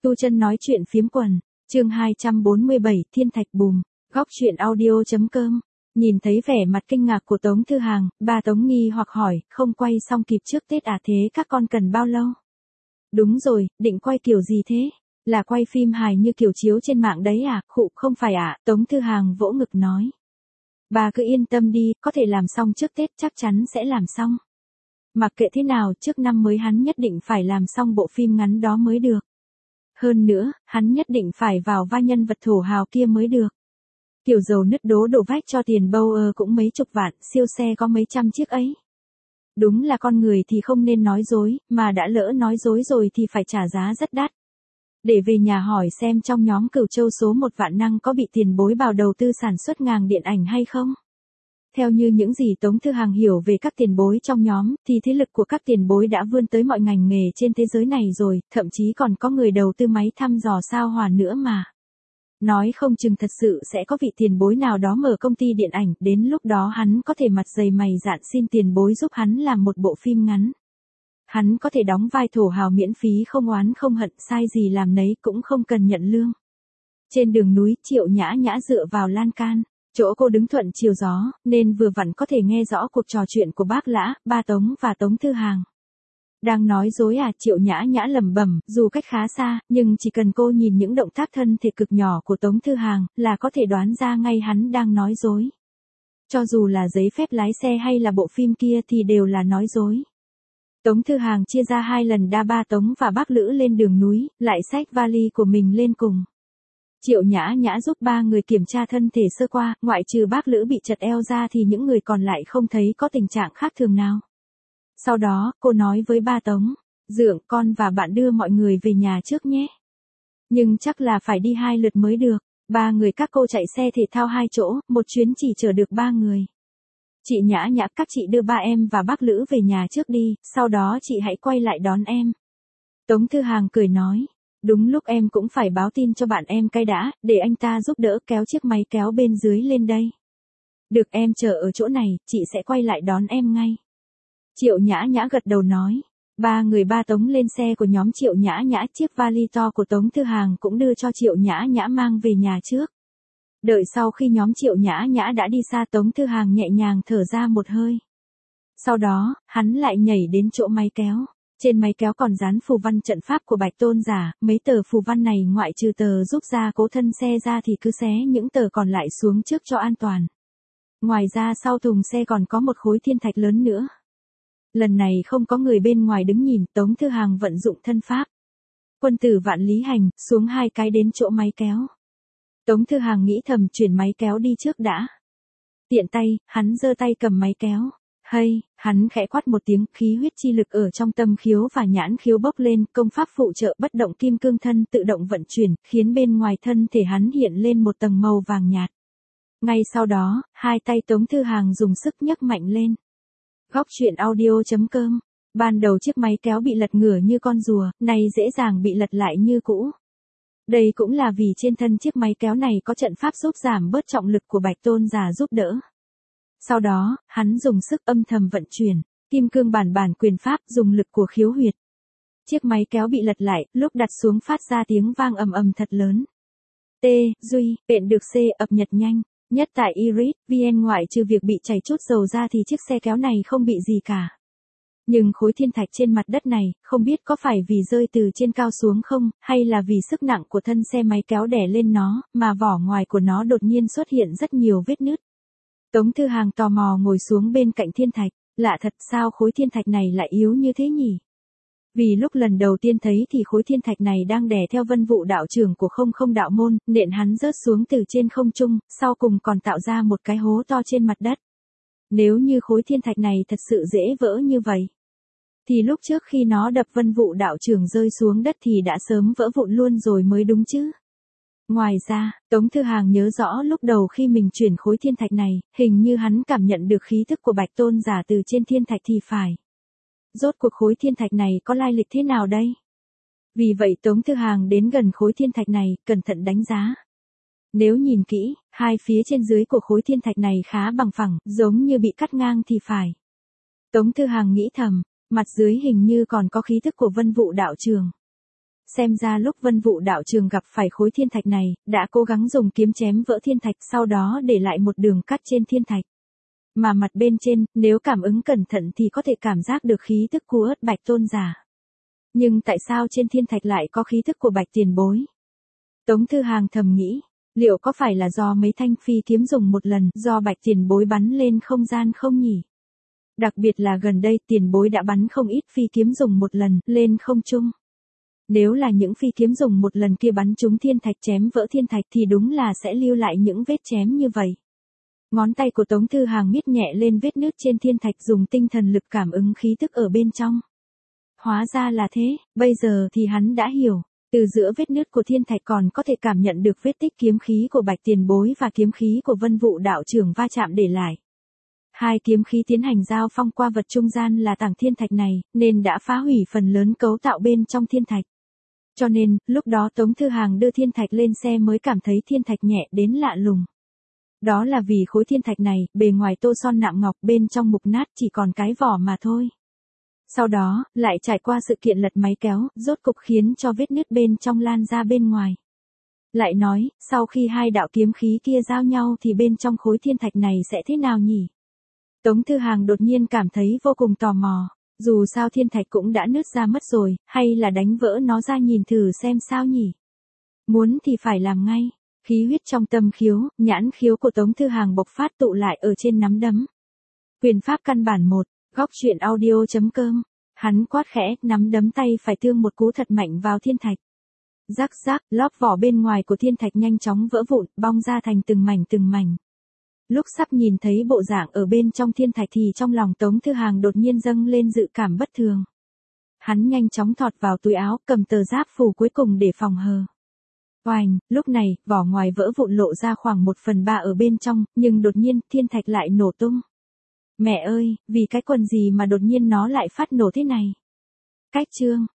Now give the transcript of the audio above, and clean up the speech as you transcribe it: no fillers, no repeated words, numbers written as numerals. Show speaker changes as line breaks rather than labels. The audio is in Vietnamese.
Tu Chân nói chuyện phiếm quần, chương 247, Thiên Thạch Bùm, góc chuyện audio.com. Nhìn thấy vẻ mặt kinh ngạc của Tống Thư Hàng, bà Tống nghi hoặc hỏi, không quay xong kịp trước Tết à, thế các con cần bao lâu? Đúng rồi, định quay kiểu gì thế? Là quay phim hài như kiểu chiếu trên mạng đấy à? Khụ, không phải à? Tống Thư Hàng vỗ ngực nói. Bà cứ yên tâm đi, có thể làm xong trước Tết, chắc chắn sẽ làm xong. Mặc kệ thế nào, trước năm mới hắn nhất định phải làm xong bộ phim ngắn đó mới được. Hơn nữa, hắn nhất định phải vào vai nhân vật thổ hào kia mới được. Kiểu dầu nứt đố đổ vách cho tiền Bauer cũng mấy chục vạn, siêu xe có mấy trăm chiếc ấy. Đúng là con người thì không nên nói dối, mà đã lỡ nói dối rồi thì phải trả giá rất đắt. Để về nhà hỏi xem trong nhóm Cửu Châu số 1 Vạn Năng có bị tiền bối bào đầu tư sản xuất ngàng điện ảnh hay không? Theo như những gì Tống Thư Hàng hiểu về các tiền bối trong nhóm, thì thế lực của các tiền bối đã vươn tới mọi ngành nghề trên thế giới này rồi, thậm chí còn có người đầu tư máy thăm dò sao hỏa nữa mà. Nói không chừng thật sự sẽ có vị tiền bối nào đó mở công ty điện ảnh, đến lúc đó hắn có thể mặt dày mày dạn xin tiền bối giúp hắn làm một bộ phim ngắn. Hắn có thể đóng vai thổ hào miễn phí không oán không hận, sai gì làm nấy cũng không cần nhận lương. Trên đường núi, Triệu Nhã Nhã dựa vào lan can. Chỗ cô đứng thuận chiều gió, nên vừa vặn có thể nghe rõ cuộc trò chuyện của bác Lã, ba Tống và Tống Thư Hàng. Đang nói dối à? Triệu Nhã Nhã lẩm bẩm, dù cách khá xa, nhưng chỉ cần cô nhìn những động tác thân thể cực nhỏ của Tống Thư Hàng, là có thể đoán ra ngay hắn đang nói dối. Cho dù là giấy phép lái xe hay là bộ phim kia thì đều là nói dối. Tống Thư Hàng chia ra 2 lần đa ba Tống và bác Lữ lên đường núi, lại xách vali của mình lên cùng. Triệu Nhã Nhã giúp 3 người kiểm tra thân thể sơ qua, ngoại trừ bác Lữ bị chật eo ra thì những người còn lại không thấy có tình trạng khác thường nào. Sau đó, cô nói với ba Tống, Dượng, con và bạn đưa mọi người về nhà trước nhé. Nhưng chắc là phải đi 2 lượt mới được. 3 người các cô chạy xe thể thao 2 chỗ, một chuyến chỉ chở được 3 người. Chị Nhã Nhã, các chị đưa ba em và bác Lữ về nhà trước đi, sau đó chị hãy quay lại đón em. Tống Thư Hàng cười nói. Đúng lúc em cũng phải báo tin cho bạn em cái đã, để anh ta giúp đỡ kéo chiếc máy kéo bên dưới lên đây. Được, em chờ ở chỗ này, chị sẽ quay lại đón em ngay. Triệu Nhã Nhã gật đầu nói. 3 người ba Tống lên xe của nhóm Triệu Nhã Nhã, chiếc vali to của Tống Thư Hàng cũng đưa cho Triệu Nhã Nhã mang về nhà trước. Đợi sau khi nhóm Triệu Nhã Nhã đã đi xa, Tống Thư Hàng nhẹ nhàng thở ra một hơi. Sau đó, hắn lại nhảy đến chỗ máy kéo. Trên máy kéo còn dán phù văn trận pháp của Bạch Tôn giả, mấy tờ phù văn này ngoại trừ tờ giúp gia cố thân xe ra thì cứ xé những tờ còn lại xuống trước cho an toàn. Ngoài ra sau thùng xe còn có một khối thiên thạch lớn nữa. Lần này không có người bên ngoài đứng nhìn, Tống Thư Hàng vận dụng thân pháp. Quân tử vạn lý hành, xuống 2 cái đến chỗ máy kéo. Tống Thư Hàng nghĩ thầm chuyển máy kéo đi trước đã. Tiện tay, hắn giơ tay cầm máy kéo. Hay, hắn khẽ quát một tiếng, khí huyết chi lực ở trong tâm khiếu và nhãn khiếu bốc lên, công pháp phụ trợ bất động kim cương thân tự động vận chuyển, khiến bên ngoài thân thể hắn hiện lên một tầng màu vàng nhạt. Ngay sau đó, 2 tay Tống Thư Hàng dùng sức nhấc mạnh lên. Góc chuyện audio.com. Ban đầu chiếc máy kéo bị lật ngửa như con rùa, nay dễ dàng bị lật lại như cũ. Đây cũng là vì trên thân chiếc máy kéo này có trận pháp giúp giảm bớt trọng lực của Bạch Tôn giả giúp đỡ. Sau đó, hắn dùng sức âm thầm vận chuyển, kim cương bản quyền pháp, dùng lực của khiếu huyệt. Chiếc máy kéo bị lật lại, lúc đặt xuống phát ra tiếng vang ầm ầm thật lớn. T, Duy, bện được C, ập nhật nhanh. Nhất tại Iris, VN ngoại trừ việc bị chảy chút dầu ra thì chiếc xe kéo này không bị gì cả. Nhưng khối thiên thạch trên mặt đất này, không biết có phải vì rơi từ trên cao xuống không, hay là vì sức nặng của thân xe máy kéo đè lên nó, mà vỏ ngoài của nó đột nhiên xuất hiện rất nhiều vết nứt. Tống Thư Hàng tò mò ngồi xuống bên cạnh thiên thạch, lạ thật, sao khối thiên thạch này lại yếu như thế nhỉ? Vì lúc lần đầu tiên thấy thì khối thiên thạch này đang đè theo Vân Vụ đạo trưởng của không đạo môn, nện hắn rớt xuống từ trên không trung, sau cùng còn tạo ra một cái hố to trên mặt đất. Nếu như khối thiên thạch này thật sự dễ vỡ như vậy, thì lúc trước khi nó đập Vân Vụ đạo trưởng rơi xuống đất thì đã sớm vỡ vụn luôn rồi mới đúng chứ. Ngoài ra, Tống Thư Hàng nhớ rõ lúc đầu khi mình chuyển khối thiên thạch này, hình như hắn cảm nhận được khí thức của Bạch Tôn giả từ trên thiên thạch thì phải. Rốt cuộc khối thiên thạch này có lai lịch thế nào đây? Vì vậy Tống Thư Hàng đến gần khối thiên thạch này, cẩn thận đánh giá. Nếu nhìn kỹ, 2 phía trên dưới của khối thiên thạch này khá bằng phẳng, giống như bị cắt ngang thì phải. Tống Thư Hàng nghĩ thầm, mặt dưới hình như còn có khí thức của Vân Vụ đạo trưởng. Xem ra lúc Vân Vũ đạo trường gặp phải khối thiên thạch này, đã cố gắng dùng kiếm chém vỡ thiên thạch sau đó để lại một đường cắt trên thiên thạch. Mà mặt bên trên, nếu cảm ứng cẩn thận thì có thể cảm giác được khí tức của Ất Bạch tôn giả. Nhưng tại sao trên thiên thạch lại có khí tức của Bạch tiền bối? Tống Thư Hàng thầm nghĩ, liệu có phải là do mấy thanh phi kiếm dùng một lần do Bạch tiền bối bắn lên không gian không nhỉ? Đặc biệt là gần đây tiền bối đã bắn không ít phi kiếm dùng một lần lên không trung. Nếu là những phi kiếm dùng một lần kia bắn trúng thiên thạch chém vỡ thiên thạch thì đúng là sẽ lưu lại những vết chém như vậy. Ngón tay của Tống Thư Hàng miết nhẹ lên vết nứt trên thiên thạch dùng tinh thần lực cảm ứng khí tức ở bên trong. Hóa ra là thế, bây giờ thì hắn đã hiểu, từ giữa vết nứt của thiên thạch còn có thể cảm nhận được vết tích kiếm khí của Bạch tiền bối và kiếm khí của Vân Vũ đạo trưởng va chạm để lại. Hai kiếm khí tiến hành giao phong qua vật trung gian là tảng thiên thạch này, nên đã phá hủy phần lớn cấu tạo bên trong thiên thạch. Cho nên, lúc đó Tống Thư Hàng đưa thiên thạch lên xe mới cảm thấy thiên thạch nhẹ đến lạ lùng. Đó là vì khối thiên thạch này, bề ngoài tô son nạm ngọc bên trong mục nát chỉ còn cái vỏ mà thôi. Sau đó, lại trải qua sự kiện lật máy kéo, rốt cục khiến cho vết nứt bên trong lan ra bên ngoài. Lại nói, sau khi hai đạo kiếm khí kia giao nhau thì bên trong khối thiên thạch này sẽ thế nào nhỉ? Tống Thư Hàng đột nhiên cảm thấy vô cùng tò mò. Dù sao thiên thạch cũng đã nứt ra mất rồi, hay là đánh vỡ nó ra nhìn thử xem sao nhỉ? Muốn thì phải làm ngay. Khí huyết trong tâm khiếu, nhãn khiếu của Tống Thư Hàng bộc phát tụ lại ở trên nắm đấm. Quyền pháp căn bản 1, góc truyện audio.com. Hắn quát khẽ, nắm đấm tay phải thương một cú thật mạnh vào thiên thạch. Rắc rắc, lớp vỏ bên ngoài của thiên thạch nhanh chóng vỡ vụn, bong ra thành từng mảnh. Lúc sắp nhìn thấy bộ dạng ở bên trong thiên thạch thì trong lòng Tống Thư Hàng đột nhiên dâng lên dự cảm bất thường. Hắn nhanh chóng thọt vào túi áo, cầm tờ giáp phù cuối cùng để phòng hờ. Oành, lúc này, vỏ ngoài vỡ vụn lộ ra khoảng 1/3 ở bên trong, nhưng đột nhiên, thiên thạch lại nổ tung. Mẹ ơi, vì cái quần gì mà đột nhiên nó lại phát nổ thế này? Cách chương